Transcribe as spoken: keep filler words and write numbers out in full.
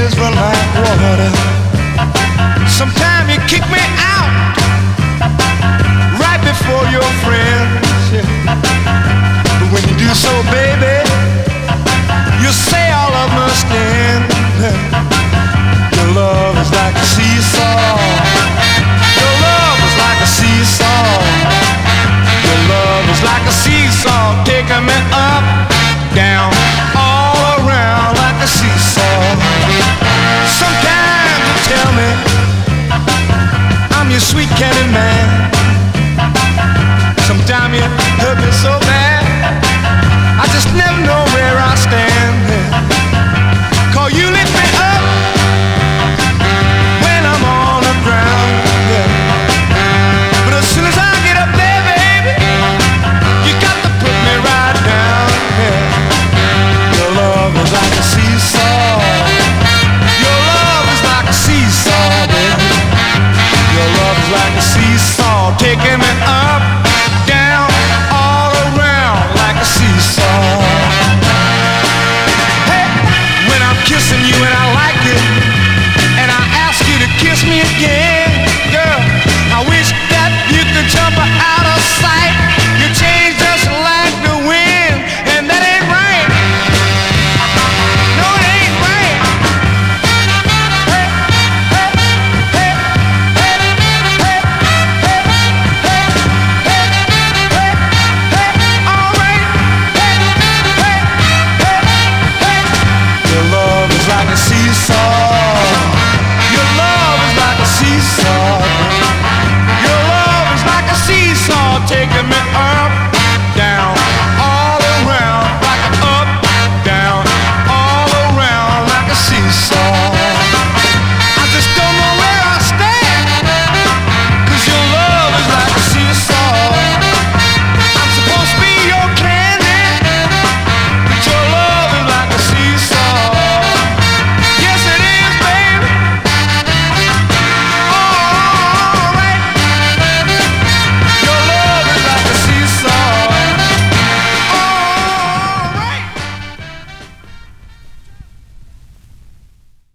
tears run like water. Sometimes you kick me out right before your friends. Yeah. But when you do so, baby, you say all of must end. Your love is like a seesaw. Your love is like a seesaw. Your love is like a seesaw, taking me up, down, all around like a seesaw. Sometimes you tell me I'm your sweet candy man. Sometimes you hurt me so bad I just never know where I stand. Cause you lift me up when I'm on the ground, yeah. But as soon as I get up there, baby, you got to put me right down, yeah. Your love is like a seesaw. Your love is like a seesaw, baby. Your love is like a seesaw, taking me up, down, all around like a seesaw. Hey, when I'm kissing you and I like it, and I ask you to kiss me again, girl, I wish that you could jump out of sight. You change just like the wind, and that ain't right. No, it ain't right. Hey, hey, hey, hey, hey, hey, hey, hey, hey, hey, all right. Hey, hey, hey, hey. Your love is like a seesaw.